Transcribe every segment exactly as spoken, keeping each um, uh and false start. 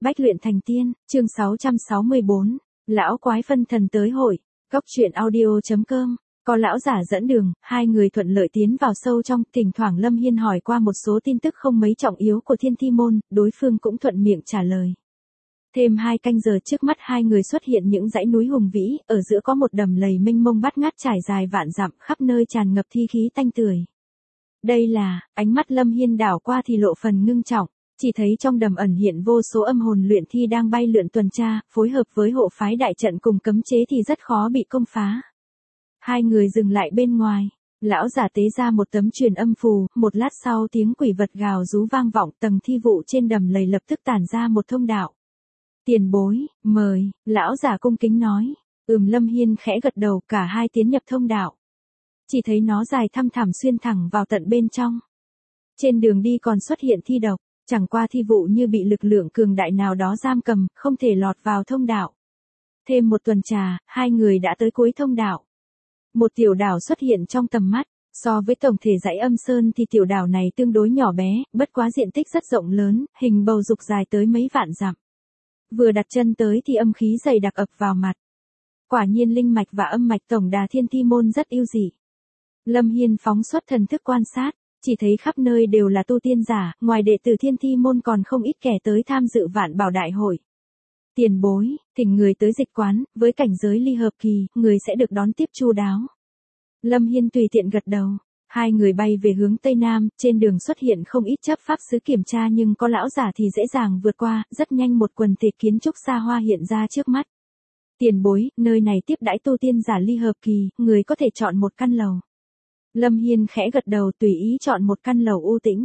Bách luyện thành tiên, chương sáu trăm sáu mươi bốn, lão quái phân thần tới hội, góc truyện audio.com, có lão giả dẫn đường, hai người thuận lợi tiến vào sâu trong, thỉnh thoảng Lâm Hiên hỏi qua một số tin tức không mấy trọng yếu của Thiên Thi Môn, đối phương cũng thuận miệng trả lời. Thêm hai canh giờ trước mắt hai người xuất hiện những dãy núi hùng vĩ, ở giữa có một đầm lầy mênh mông bát ngát trải dài vạn dặm, khắp nơi tràn ngập thi khí tanh tưởi. Đây là, ánh mắt Lâm Hiên đảo qua thì lộ phần ngưng trọng. Chỉ thấy trong đầm ẩn hiện vô số âm hồn luyện thi đang bay lượn tuần tra, phối hợp với hộ phái đại trận cùng cấm chế thì rất khó bị công phá. Hai người dừng lại bên ngoài, lão giả tế ra một tấm truyền âm phù, một lát sau tiếng quỷ vật gào rú vang vọng, tầng thi vụ trên đầm lầy lập tức tản ra một thông đạo. Tiền bối, mời, lão giả cung kính nói. Ừm, Lâm Hiên khẽ gật đầu, cả hai tiến nhập thông đạo. Chỉ thấy nó dài thăm thẳm xuyên thẳng vào tận bên trong. Trên đường đi còn xuất hiện thi độc. Chẳng qua thi vụ như bị lực lượng cường đại nào đó giam cầm, không thể lọt vào thông đạo. Thêm một tuần trà, hai người đã tới cuối thông đạo. Một tiểu đảo xuất hiện trong tầm mắt, so với tổng thể dãy âm sơn thì tiểu đảo này tương đối nhỏ bé, bất quá diện tích rất rộng lớn, hình bầu dục dài tới mấy vạn dặm. Vừa đặt chân tới thì âm khí dày đặc ập vào mặt. Quả nhiên linh mạch và âm mạch tổng đà Thiên Thi Môn rất yêu dị. Lâm Hiên phóng xuất thần thức quan sát. Chỉ thấy khắp nơi đều là tu tiên giả, ngoài đệ tử Thiên Thi Môn còn không ít kẻ tới tham dự vạn bảo đại hội. Tiền bối, thỉnh người tới dịch quán, với cảnh giới ly hợp kỳ, người sẽ được đón tiếp chu đáo. Lâm Hiên tùy tiện gật đầu, hai người bay về hướng Tây Nam, trên đường xuất hiện không ít chấp pháp sứ kiểm tra nhưng có lão giả thì dễ dàng vượt qua, rất nhanh một quần thể kiến trúc xa hoa hiện ra trước mắt. Tiền bối, nơi này tiếp đãi tu tiên giả ly hợp kỳ, người có thể chọn một căn lầu. Lâm Hiên khẽ gật đầu tùy ý chọn một căn lầu u tĩnh.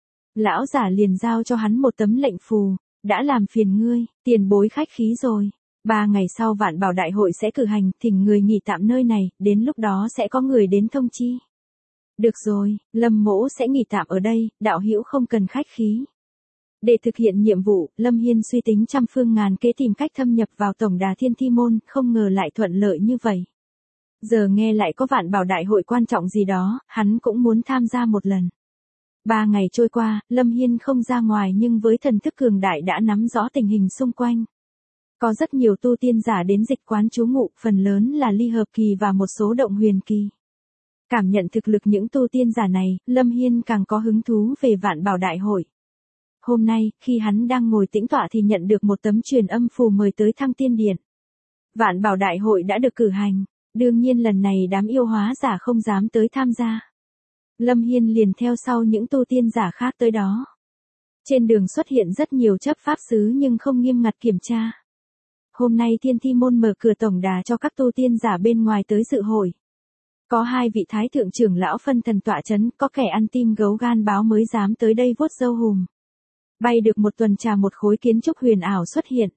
Lão giả liền giao cho hắn một tấm lệnh phù, đã làm phiền ngươi, tiền bối khách khí rồi. Ba ngày sau vạn bảo đại hội sẽ cử hành, thỉnh người nghỉ tạm nơi này, đến lúc đó sẽ có người đến thông chi. Được rồi, Lâm mỗ sẽ nghỉ tạm ở đây, đạo hữu không cần khách khí. Để thực hiện nhiệm vụ, Lâm Hiên suy tính trăm phương ngàn kế tìm cách thâm nhập vào tổng đà Thiên Thi Môn, không ngờ lại thuận lợi như vậy. Giờ nghe lại có vạn bảo đại hội quan trọng gì đó, hắn cũng muốn tham gia một lần. Ba ngày trôi qua, Lâm Hiên không ra ngoài nhưng với thần thức cường đại đã nắm rõ tình hình xung quanh. Có rất nhiều tu tiên giả đến dịch quán trú ngụ, phần lớn là ly hợp kỳ và một số động huyền kỳ. Cảm nhận thực lực những tu tiên giả này, Lâm Hiên càng có hứng thú về vạn bảo đại hội. Hôm nay, khi hắn đang ngồi tĩnh tọa thì nhận được một tấm truyền âm phù mời tới Thăng Tiên Điện. Vạn bảo đại hội đã được cử hành. Đương nhiên lần này đám yêu hóa giả không dám tới tham gia. Lâm Hiên liền theo sau những tu tiên giả khác tới đó. Trên đường xuất hiện rất nhiều chấp pháp sứ nhưng không nghiêm ngặt kiểm tra. Hôm nay Thiên Thi Môn mở cửa tổng đà cho các tu tiên giả bên ngoài tới dự hội. Có hai vị thái thượng trưởng lão phân thần tọa chấn, có kẻ ăn tim gấu gan báo mới dám tới đây vuốt râu hùm. Bay được một tuần trà một khối kiến trúc huyền ảo xuất hiện.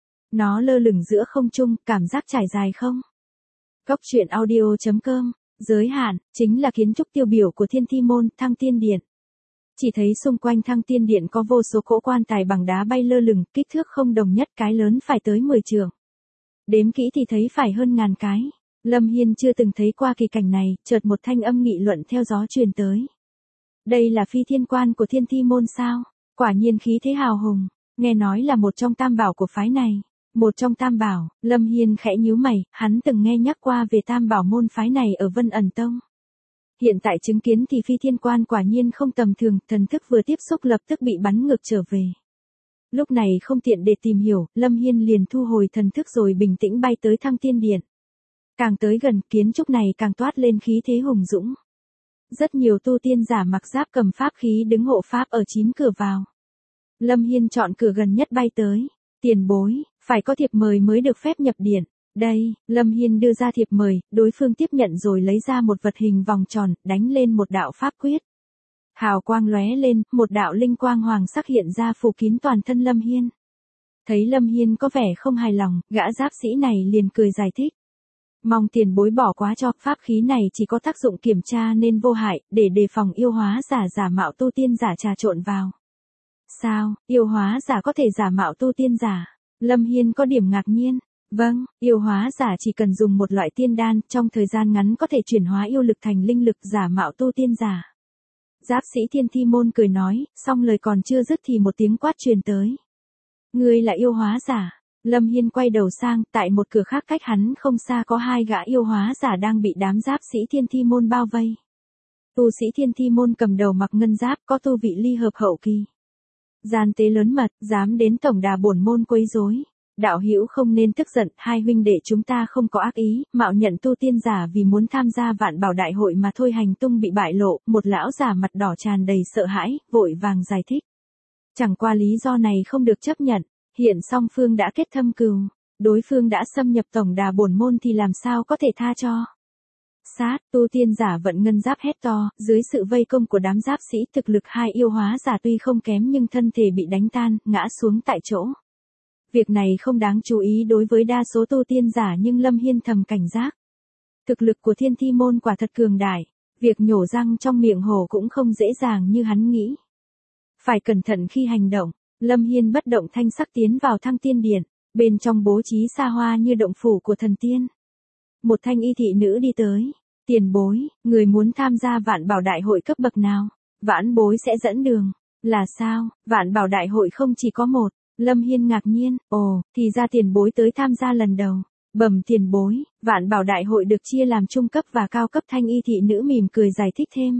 Nó lơ lửng giữa không trung, cảm giác trải dài không? Góc truyện audio.com, giới hạn, chính là kiến trúc tiêu biểu của Thiên Thi Môn, Thăng Tiên Điện. Chỉ thấy xung quanh Thăng Tiên Điện có vô số cỗ quan tài bằng đá bay lơ lửng, kích thước không đồng nhất, cái lớn phải tới mười trượng. Đếm kỹ thì thấy phải hơn ngàn cái. Lâm Hiên chưa từng thấy qua kỳ cảnh này, chợt một thanh âm nghị luận theo gió truyền tới. Đây là phi thiên quan của Thiên Thi Môn sao? Quả nhiên khí thế hào hùng, nghe nói là một trong tam bảo của phái này. Một trong tam bảo, Lâm Hiên khẽ nhíu mày, hắn từng nghe nhắc qua về tam bảo môn phái này ở Vân Ẩn Tông. Hiện tại chứng kiến thì phi thiên quan quả nhiên không tầm thường, thần thức vừa tiếp xúc lập tức bị bắn ngược trở về. Lúc này không tiện để tìm hiểu, Lâm Hiên liền thu hồi thần thức rồi bình tĩnh bay tới Thăng Tiên Điện. Càng tới gần, kiến trúc này càng toát lên khí thế hùng dũng. Rất nhiều tu tiên giả mặc giáp cầm pháp khí đứng hộ pháp ở chín cửa vào. Lâm Hiên chọn cửa gần nhất bay tới. Tiền bối, phải có thiệp mời mới được phép nhập điện. Đây, Lâm Hiên đưa ra thiệp mời, đối phương tiếp nhận rồi lấy ra một vật hình vòng tròn, đánh lên một đạo pháp quyết. Hào quang lóe lên, một đạo linh quang hoàng sắc hiện ra phủ kín toàn thân Lâm Hiên. Thấy Lâm Hiên có vẻ không hài lòng, gã giáp sĩ này liền cười giải thích. Mong tiền bối bỏ quá cho, pháp khí này chỉ có tác dụng kiểm tra nên vô hại, để đề phòng yêu hóa giả giả mạo tu tiên giả trà trộn vào. Sao, yêu hóa giả có thể giả mạo tu tiên giả? Lâm Hiên có điểm ngạc nhiên. Vâng, yêu hóa giả chỉ cần dùng một loại tiên đan, trong thời gian ngắn có thể chuyển hóa yêu lực thành linh lực giả mạo tu tiên giả. Giáp sĩ Thiên Thi Môn cười nói, xong lời còn chưa dứt thì một tiếng quát truyền tới. Ngươi là yêu hóa giả. Lâm Hiên quay đầu sang, tại một cửa khác cách hắn không xa có hai gã yêu hóa giả đang bị đám giáp sĩ thiên thi môn bao vây. Tu sĩ thiên thi môn cầm đầu mặc ngân giáp, có tu vị ly hợp hậu kỳ. Gian tế lớn mật, dám đến tổng đà bổn môn quấy rối. Đạo hữu không nên tức giận, hai huynh đệ chúng ta không có ác ý, mạo nhận tu tiên giả vì muốn tham gia vạn bảo đại hội mà thôi, hành tung bị bại lộ, một lão giả mặt đỏ tràn đầy sợ hãi, vội vàng giải thích. Chẳng qua lý do này không được chấp nhận, hiện song phương đã kết thâm cừu, đối phương đã xâm nhập tổng đà bổn môn thì làm sao có thể tha cho. Sát, tu tiên giả vận ngân giáp hét to, dưới sự vây công của đám giáp sĩ, thực lực hai yêu hóa giả tuy không kém nhưng thân thể bị đánh tan, ngã xuống tại chỗ. Việc này không đáng chú ý đối với đa số tu tiên giả nhưng Lâm Hiên thầm cảnh giác. Thực lực của thiên thi môn quả thật cường đại, việc nhổ răng trong miệng hổ cũng không dễ dàng như hắn nghĩ. Phải cẩn thận khi hành động, Lâm Hiên bất động thanh sắc tiến vào Thăng Tiên Điện, bên trong bố trí xa hoa như động phủ của thần tiên. Một thanh y thị nữ đi tới, tiền bối, người muốn tham gia vạn bảo đại hội cấp bậc nào, vãn bối sẽ dẫn đường. Là sao, vạn bảo đại hội không chỉ có một. Lâm Hiên ngạc nhiên, ồ, thì ra tiền bối tới tham gia lần đầu. Bẩm tiền bối, vạn bảo đại hội được chia làm trung cấp và cao cấp, thanh y thị nữ mỉm cười giải thích thêm.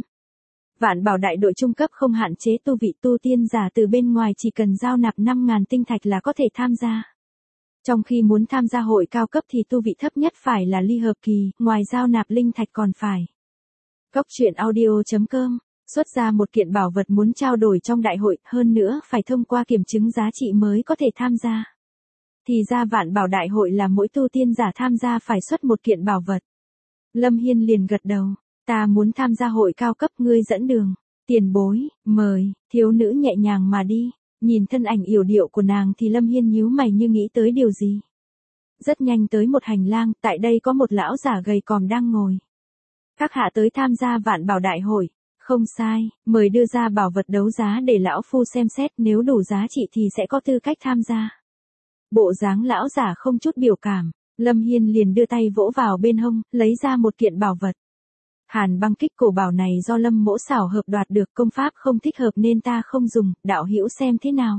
Vạn bảo đại đội trung cấp không hạn chế tu vị, tu tiên giả từ bên ngoài chỉ cần giao nạp năm nghìn tinh thạch là có thể tham gia. Trong khi muốn tham gia hội cao cấp thì tu vị thấp nhất phải là ly hợp kỳ, ngoài giao nạp linh thạch còn phải. Cốc truyện audio chấm com xuất ra một kiện bảo vật muốn trao đổi trong đại hội, hơn nữa phải thông qua kiểm chứng giá trị mới có thể tham gia. Thì ra vạn bảo đại hội là mỗi tu tiên giả tham gia phải xuất một kiện bảo vật. Lâm Hiên liền gật đầu, ta muốn tham gia hội cao cấp, ngươi dẫn đường. Tiền bối, mời, thiếu nữ nhẹ nhàng mà đi, nhìn thân ảnh yểu điệu của nàng thì Lâm Hiên nhíu mày như nghĩ tới điều gì. Rất nhanh tới một hành lang, tại đây có một lão giả gầy còm đang ngồi. Các hạ tới tham gia vạn bảo đại hội. Không sai, mời đưa ra bảo vật đấu giá để lão phu xem xét, nếu đủ giá trị thì sẽ có tư cách tham gia. Bộ dáng lão giả không chút biểu cảm, Lâm Hiên liền đưa tay vỗ vào bên hông, lấy ra một kiện bảo vật. Hàn băng kích cổ bảo này do Lâm mỗ xảo hợp đoạt được, công pháp không thích hợp nên ta không dùng, đạo hữu xem thế nào.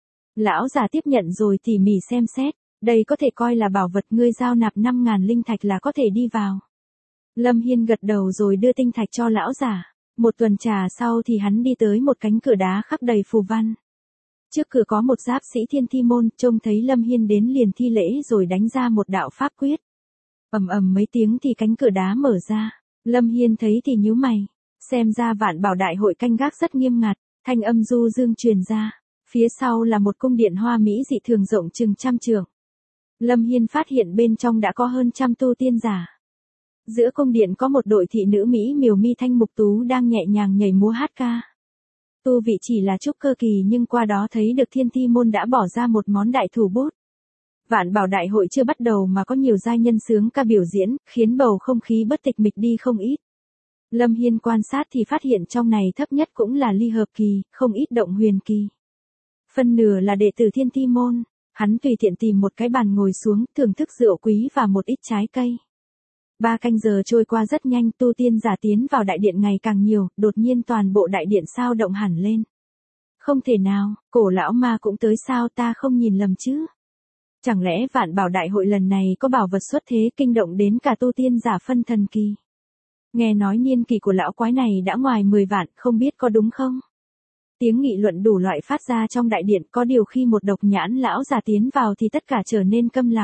Lão giả tiếp nhận rồi tỉ mỉ xem xét, đây có thể coi là bảo vật, ngươi giao nạp năm nghìn linh thạch là có thể đi vào. Lâm Hiên gật đầu rồi đưa tinh thạch cho lão giả. Một tuần trà sau thì hắn đi tới một cánh cửa đá khắc đầy phù văn. Trước cửa có một giáp sĩ thiên thi môn, trông thấy Lâm Hiên đến liền thi lễ rồi đánh ra một đạo pháp quyết. Ầm ầm mấy tiếng thì cánh cửa đá mở ra. Lâm Hiên thấy thì nhíu mày. Xem ra vạn bảo đại hội canh gác rất nghiêm ngặt, thanh âm du dương truyền ra. Phía sau là một cung điện hoa mỹ dị thường rộng chừng trăm trượng. Lâm Hiên phát hiện bên trong đã có hơn trăm tu tiên giả. Giữa cung điện có một đội thị nữ Mỹ miều mi thanh mục tú đang nhẹ nhàng nhảy múa hát ca. Tu vị chỉ là trúc cơ kỳ nhưng qua đó thấy được thiên thi môn đã bỏ ra một món đại thủ bút. Vạn bảo đại hội chưa bắt đầu mà có nhiều giai nhân sướng ca biểu diễn, khiến bầu không khí bất tịch mịch đi không ít. Lâm Hiên quan sát thì phát hiện trong này thấp nhất cũng là ly hợp kỳ, không ít động huyền kỳ. Phân nửa là đệ tử thiên thi môn, hắn tùy tiện tìm một cái bàn ngồi xuống, thưởng thức rượu quý và một ít trái cây. Ba canh giờ trôi qua rất nhanh, tu tiên giả tiến vào đại điện ngày càng nhiều, đột nhiên toàn bộ đại điện sao động hẳn lên. Không thể nào, cổ lão ma cũng tới sao, ta không nhìn lầm chứ. Chẳng lẽ vạn bảo đại hội lần này có bảo vật xuất thế kinh động đến cả tu tiên giả phân thần kỳ. Nghe nói niên kỳ của lão quái này đã ngoài mười vạn, không biết có đúng không? Tiếng nghị luận đủ loại phát ra trong đại điện, có điều khi một độc nhãn lão giả tiến vào thì tất cả trở nên câm lặng.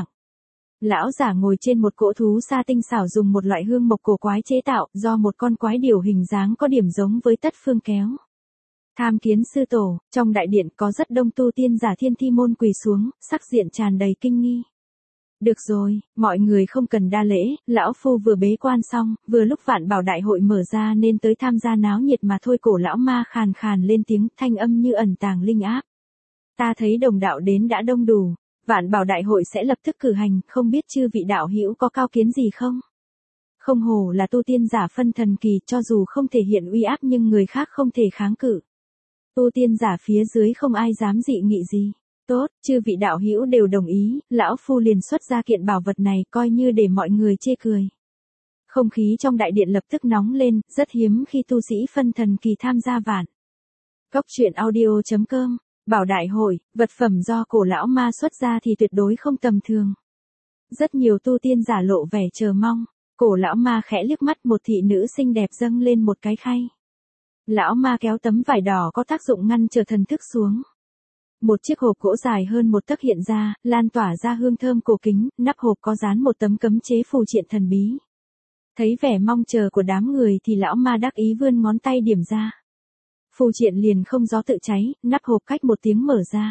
Lão giả ngồi trên một cỗ thú sa tinh xảo dùng một loại hương mộc cổ quái chế tạo, do một con quái điểu hình dáng có điểm giống với tất phương kéo. Tham kiến sư tổ, trong đại điện có rất đông tu tiên giả thiên thi môn quỳ xuống, sắc diện tràn đầy kinh nghi. Được rồi, mọi người không cần đa lễ, lão phu vừa bế quan xong, vừa lúc vạn bảo đại hội mở ra nên tới tham gia náo nhiệt mà thôi. Cổ lão ma khàn khàn lên tiếng, thanh âm như ẩn tàng linh áp. Ta thấy đồng đạo đến đã đông đủ. Vạn bảo đại hội sẽ lập tức cử hành, không biết chư vị đạo hữu có cao kiến gì không? Không hổ là tu tiên giả phân thần kỳ, cho dù không thể hiện uy áp nhưng người khác không thể kháng cự. Tu tiên giả phía dưới không ai dám dị nghị gì. Tốt, chư vị đạo hữu đều đồng ý, lão phu liền xuất ra kiện bảo vật này coi như để mọi người chê cười. Không khí trong đại điện lập tức nóng lên, rất hiếm khi tu sĩ phân thần kỳ tham gia vạn. Cốc truyện audio chấm com Bảo đại hội, vật phẩm do cổ lão ma xuất ra thì tuyệt đối không tầm thường. Rất nhiều tu tiên giả lộ vẻ chờ mong. Cổ lão ma khẽ liếc mắt một thị nữ xinh đẹp dâng lên một cái khay. Lão ma kéo tấm vải đỏ có tác dụng ngăn trở thần thức xuống. Một chiếc hộp gỗ dài hơn một tấc hiện ra, lan tỏa ra hương thơm cổ kính, nắp hộp có dán một tấm cấm chế phù triện thần bí. Thấy vẻ mong chờ của đám người thì lão ma đắc ý vươn ngón tay điểm ra. Phù triện liền không gió tự cháy, nắp hộp cách một tiếng mở ra.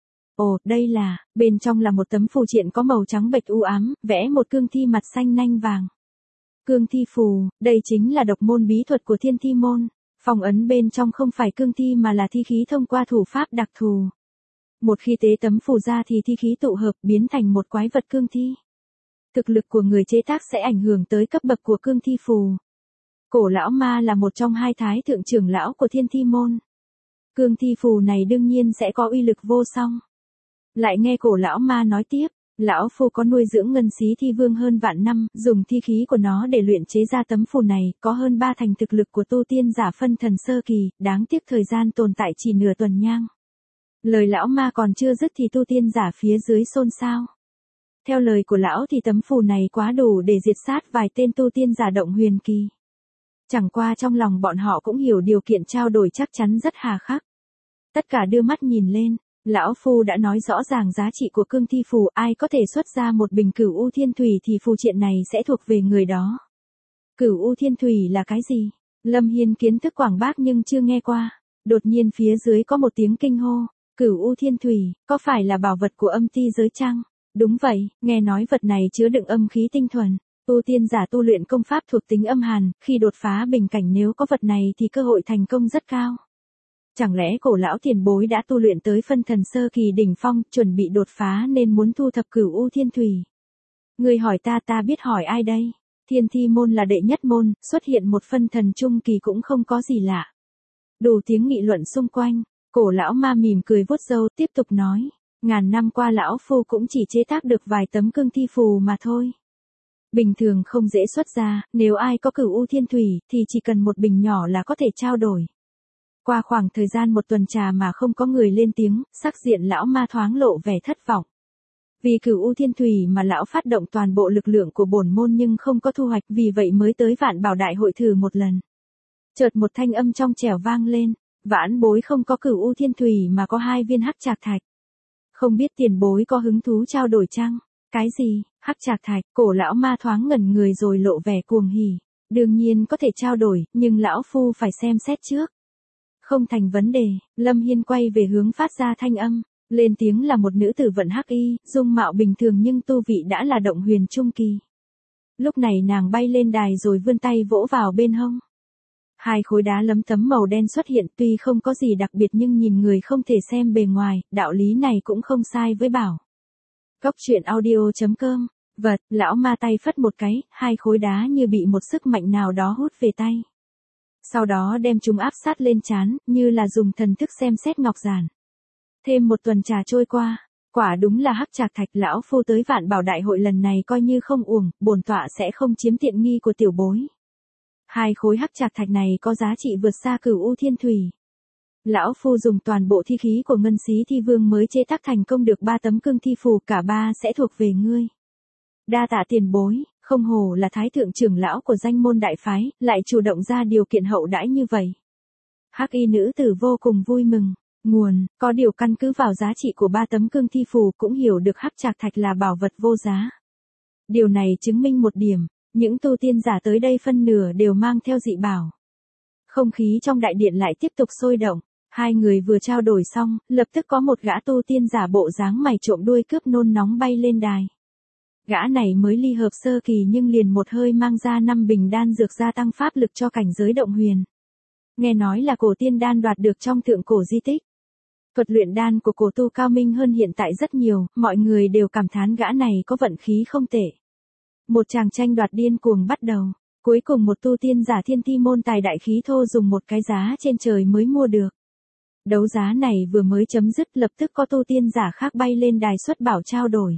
Ồ, đây là, bên trong là một tấm phù triện có màu trắng bệch u ám, vẽ một cương thi mặt xanh nanh vàng. Cương thi phù, đây chính là độc môn bí thuật của Thiên Thi môn. Phong ấn bên trong không phải cương thi mà là thi khí thông qua thủ pháp đặc thù. Một khi tế tấm phù ra thì thi khí tụ hợp biến thành một quái vật cương thi. Thực lực của người chế tác sẽ ảnh hưởng tới cấp bậc của cương thi phù. Cổ lão ma là một trong hai thái thượng trưởng lão của Thiên Thi môn. Cương thi phù này đương nhiên sẽ có uy lực vô song. Lại nghe cổ lão ma nói tiếp, lão phu có nuôi dưỡng ngân xí thi vương hơn vạn năm, dùng thi khí của nó để luyện chế ra tấm phù này, có hơn ba thành thực lực của tu tiên giả phân thần sơ kỳ, đáng tiếc thời gian tồn tại chỉ nửa tuần nhang. Lời lão ma còn chưa dứt thì tu tiên giả phía dưới xôn xao. Theo lời của lão thì tấm phù này quá đủ để diệt sát vài tên tu tiên giả động huyền kỳ. Chẳng qua trong lòng bọn họ cũng hiểu điều kiện trao đổi chắc chắn rất hà khắc. Tất cả đưa mắt nhìn lên, lão phu đã nói rõ ràng giá trị của cương thi phù, ai có thể xuất ra một bình cửu u thiên thủy thì phù triện này sẽ thuộc về người đó. Cửu u thiên thủy là cái gì? Lâm Hiên kiến thức quảng bác nhưng chưa nghe qua. Đột nhiên phía dưới có một tiếng kinh hô, cửu u thiên thủy, có phải là bảo vật của âm ti giới chăng? Đúng vậy, nghe nói vật này chứa đựng âm khí tinh thuần. Tu tiên giả tu luyện công pháp thuộc tính âm hàn, khi đột phá bình cảnh nếu có vật này thì cơ hội thành công rất cao. Chẳng lẽ cổ lão tiền bối đã tu luyện tới phân thần sơ kỳ đỉnh phong, chuẩn bị đột phá nên muốn thu thập cửu u thiên thủy? Người hỏi ta ta biết hỏi ai đây? Thiên Thi môn là đệ nhất môn, xuất hiện một phân thần trung kỳ cũng không có gì lạ. Đủ tiếng nghị luận xung quanh, cổ lão ma mỉm cười vuốt râu tiếp tục nói, ngàn năm qua lão phu cũng chỉ chế tác được vài tấm cương thi phù mà thôi. Bình thường không dễ xuất ra, nếu ai có cửu u thiên thủy thì chỉ cần một bình nhỏ là có thể trao đổi. Qua khoảng thời gian một tuần trà mà không có người lên tiếng, sắc diện lão ma thoáng lộ vẻ thất vọng. Vì cửu u thiên thủy mà lão phát động toàn bộ lực lượng của bổn môn nhưng không có thu hoạch, vì vậy mới tới Vạn Bảo Đại hội thử một lần. Chợt một thanh âm trong trẻo vang lên, vãn bối không có cửu u thiên thủy mà có hai viên hắc trạc thạch. Không biết tiền bối có hứng thú trao đổi chăng? Cái gì? Hắc trạc thạch? Cổ lão ma thoáng ngẩn người rồi lộ vẻ cuồng hỉ. Đương nhiên có thể trao đổi, nhưng lão phu phải xem xét trước. Không thành vấn đề, Lâm Hiên quay về hướng phát ra thanh âm, lên tiếng là một nữ tử vận hắc y, dung mạo bình thường nhưng tu vị đã là động huyền trung kỳ. Lúc này nàng bay lên đài rồi vươn tay vỗ vào bên hông. Hai khối đá lấm tấm màu đen xuất hiện, tuy không có gì đặc biệt nhưng nhìn người không thể xem bề ngoài, đạo lý này cũng không sai với bảo. Góc truyện audio chấm com, vật, lão ma tay phất một cái, hai khối đá như bị một sức mạnh nào đó hút về tay. Sau đó đem chúng áp sát lên trán, như là dùng thần thức xem xét ngọc giản. Thêm một tuần trà trôi qua, quả đúng là hắc trạc thạch, lão phu tới Vạn Bảo Đại hội lần này coi như không uổng, bổn tọa sẽ không chiếm tiện nghi của tiểu bối. Hai khối hắc trạc thạch này có giá trị vượt xa cửu u thiên thủy. Lão phu dùng toàn bộ thi khí của ngân xí thi vương mới chế tác thành công được ba tấm cương thi phù, cả ba sẽ thuộc về ngươi. Đa tạ tiền bối, không hổ là thái thượng trưởng lão của danh môn đại phái, lại chủ động ra điều kiện hậu đãi như vậy. Hắc y nữ tử vô cùng vui mừng. Nguồn, có điều căn cứ vào giá trị của ba tấm cương thi phù cũng hiểu được hắc trạc thạch là bảo vật vô giá. Điều này chứng minh một điểm, những tu tiên giả tới đây phân nửa đều mang theo dị bảo. Không khí trong đại điện lại tiếp tục sôi động, hai người vừa trao đổi xong, lập tức có một gã tu tiên giả bộ dáng mày trộm đuôi cướp nôn nóng bay lên đài. Gã này mới ly hợp sơ kỳ nhưng liền một hơi mang ra năm bình đan dược gia tăng pháp lực cho cảnh giới động huyền. Nghe nói là cổ tiên đan đoạt được trong thượng cổ di tích. Thuật luyện đan của cổ tu cao minh hơn hiện tại rất nhiều, mọi người đều cảm thán gã này có vận khí không tệ. Một tràng tranh đoạt điên cuồng bắt đầu, cuối cùng một tu tiên giả Thiên Thi môn tài đại khí thô dùng một cái giá trên trời mới mua được. Đấu giá này vừa mới chấm dứt lập tức có tu tiên giả khác bay lên đài xuất bảo trao đổi.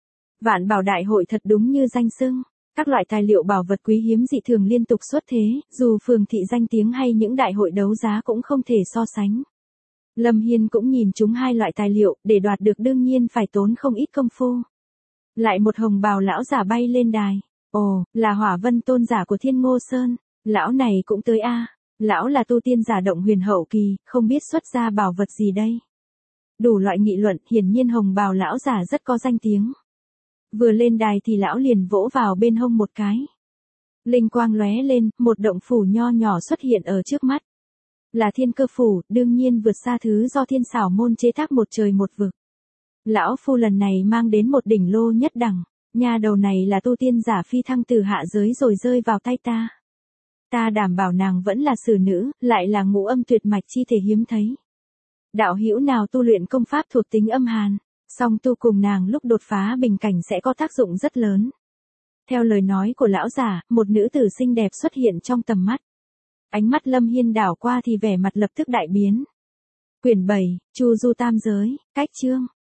Vạn Bảo Đại hội thật đúng như danh xưng, các loại tài liệu bảo vật quý hiếm dị thường liên tục xuất thế, dù phường thị danh tiếng hay những đại hội đấu giá cũng không thể so sánh. Lâm Hiên cũng nhìn chúng hai loại tài liệu, để đoạt được đương nhiên phải tốn không ít công phu. Lại một hồng bào lão giả bay lên đài. Ồ, là Hỏa Vân tôn giả của Thiên Ngô Sơn. Lão này cũng tới a. Lão là tu tiên giả động huyền hậu kỳ, không biết xuất ra bảo vật gì đây. Đủ loại nghị luận, hiển nhiên hồng bào lão giả rất có danh tiếng. Vừa lên đài thì lão liền vỗ vào bên hông một cái. Linh quang lóe lên, một động phủ nho nhỏ xuất hiện ở trước mắt. Là Thiên Cơ phủ, đương nhiên vượt xa thứ do Thiên Xảo môn chế tác một trời một vực. Lão phu lần này mang đến một đỉnh lô nhất đẳng, nha đầu này là tu tiên giả phi thăng từ hạ giới rồi rơi vào tay ta. Ta đảm bảo nàng vẫn là sử nữ, lại là ngũ âm tuyệt mạch chi thể hiếm thấy. Đạo hữu nào tu luyện công pháp thuộc tính âm hàn, song tu cùng nàng lúc đột phá bình cảnh sẽ có tác dụng rất lớn. Theo lời nói của lão giả, một nữ tử xinh đẹp xuất hiện trong tầm mắt. Ánh mắt Lâm Hiên đảo qua thì vẻ mặt lập tức đại biến. Quyển bảy, Chu Du Tam Giới, cách chương.